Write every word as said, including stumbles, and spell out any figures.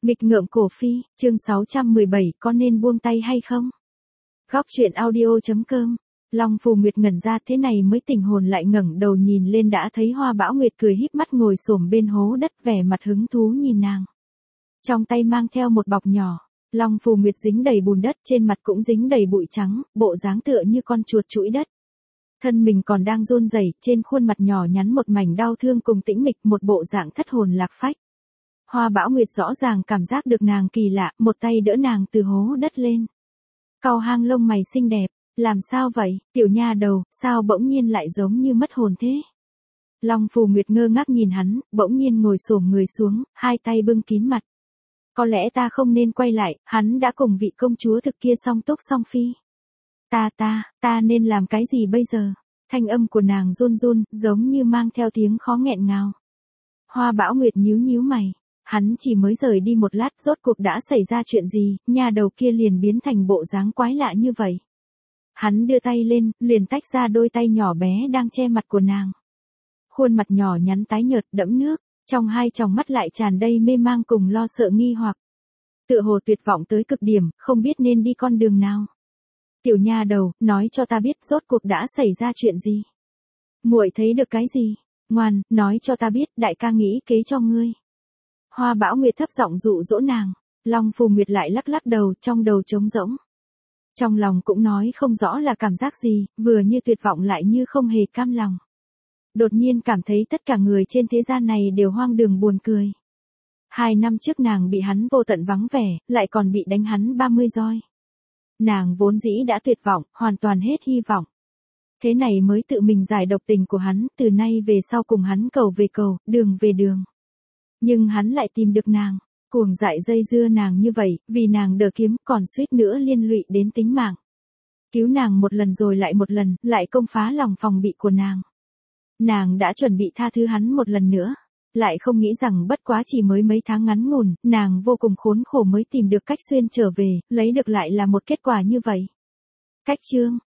Nghịch ngợm cổ phi, chương sáu trăm mười bảy, có nên buông tay hay không? Góc truyện audio.com. Long Phù Nguyệt ngẩn ra, thế này mới tỉnh hồn lại ngẩng đầu nhìn lên đã thấy Hoa Bão Nguyệt cười híp mắt ngồi xổm bên hố đất, vẻ mặt hứng thú nhìn nàng. Trong tay mang theo một bọc nhỏ, Long Phù Nguyệt dính đầy bùn đất, trên mặt cũng dính đầy bụi trắng, bộ dáng tựa như con chuột trũi đất. Thân mình còn đang run rẩy, trên khuôn mặt nhỏ nhắn một mảnh đau thương cùng tĩnh mịch, một bộ dạng thất hồn lạc phách. Hoa Bão Nguyệt rõ ràng cảm giác được nàng kỳ lạ, một tay đỡ nàng từ hố đất lên. Cau hang lông mày xinh đẹp, làm sao vậy, tiểu nha đầu, sao bỗng nhiên lại giống như mất hồn thế? Long Phù Nguyệt ngơ ngác nhìn hắn, bỗng nhiên ngồi xổm người xuống, hai tay bưng kín mặt. Có lẽ ta không nên quay lại, hắn đã cùng vị công chúa thực kia song túc song phi. Ta ta, ta nên làm cái gì bây giờ? Thanh âm của nàng run run, giống như mang theo tiếng khó nghẹn ngào. Hoa Bão Nguyệt nhíu nhíu mày. Hắn chỉ mới rời đi một lát, rốt cuộc đã xảy ra chuyện gì, nha đầu kia liền biến thành bộ dáng quái lạ như vậy. Hắn đưa tay lên, liền tách ra đôi tay nhỏ bé đang che mặt của nàng. Khuôn mặt nhỏ nhắn tái nhợt đẫm nước, trong hai tròng mắt lại tràn đầy mê mang cùng lo sợ nghi hoặc. Tựa hồ tuyệt vọng tới cực điểm, không biết nên đi con đường nào. Tiểu nha đầu, nói cho ta biết rốt cuộc đã xảy ra chuyện gì. Muội thấy được cái gì? Ngoan, nói cho ta biết, đại ca nghĩ kế cho ngươi. Hoa Bão Nguyệt thấp giọng dụ dỗ nàng, Long Phù Nguyệt lại lắc lắc đầu, trong đầu trống rỗng. Trong lòng cũng nói không rõ là cảm giác gì, vừa như tuyệt vọng lại như không hề cam lòng. Đột nhiên cảm thấy tất cả người trên thế gian này đều hoang đường buồn cười. Hai năm trước nàng bị hắn vô tận vắng vẻ, lại còn bị đánh hắn ba mươi roi. Nàng vốn dĩ đã tuyệt vọng, hoàn toàn hết hy vọng. Thế này mới tự mình giải độc tình của hắn, từ nay về sau cùng hắn cầu về cầu, đường về đường. Nhưng hắn lại tìm được nàng, cuồng dại dây dưa nàng như vậy, vì nàng đỡ kiếm, còn suýt nữa liên lụy đến tính mạng. Cứu nàng một lần rồi lại một lần, lại công phá lòng phòng bị của nàng. Nàng đã chuẩn bị tha thứ hắn một lần nữa, lại không nghĩ rằng bất quá chỉ mới mấy tháng ngắn ngủn, nàng vô cùng khốn khổ mới tìm được cách xuyên trở về, lấy được lại là một kết quả như vậy. Cách chương,